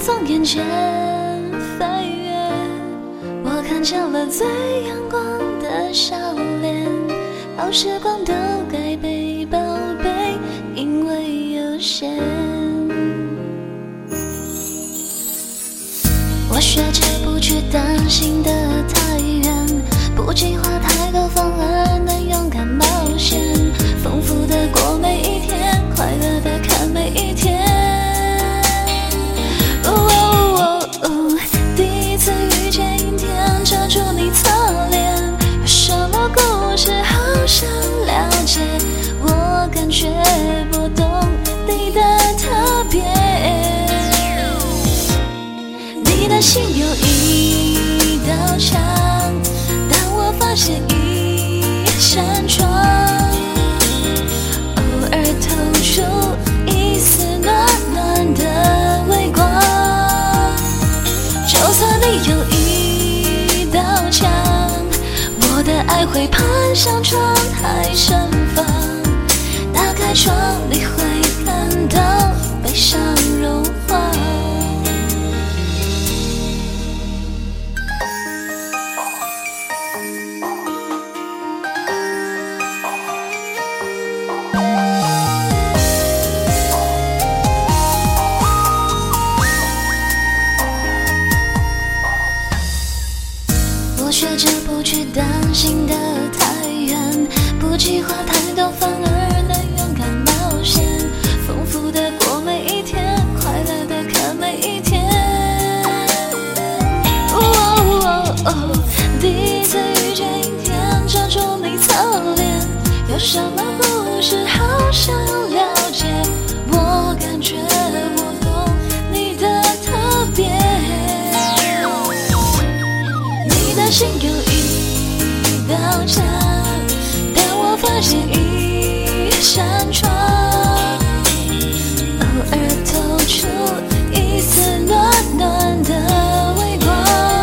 从眼前飞跃，我看见了最阳光的笑脸。好时光都该被宝贝，因为有限。我学着不去担心的太远，不计划太多，反而能勇敢冒险，丰富的过每一天，快乐的看每一天。第一次遇见阴天，遮住你侧脸，有什么故事好想了解？我感觉不懂你的特别。你的心有一道墙，但我发现一扇窗，偶尔透出一丝暖暖的微光。就算你有一道墙，我的爱会攀上窗台盛放。打开窗，你会看到悲伤融化。我学着不去担心的太远，不计划太多，反而能勇敢冒险，丰富的过每一天，快乐的看每一天。第一次遇见阴天，遮住你侧脸，有什么故事好想了解？我感觉我懂你的特别。你的心有一道墙，但我发现一扇窗，偶尔透出一丝暖暖的微光。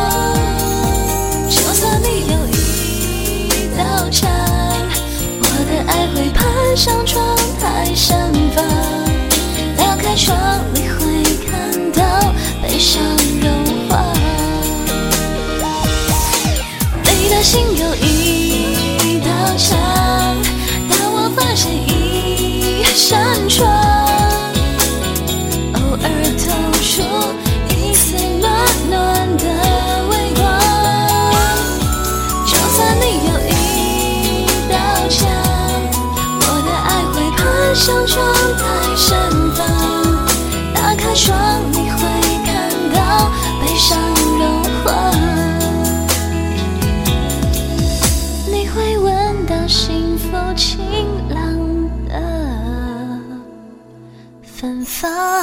就算你有一道墙，我的爱会攀上窗台盛放。打开窗，你会看到悲伤融化。你的心有一道墙，但我发现一扇窗，偶尔透出一丝暖暖的微光。就算你有一道墙，我的爱会攀上窗台盛放。打开窗，你会看到悲伤融化。会闻到幸福晴朗的芬芳。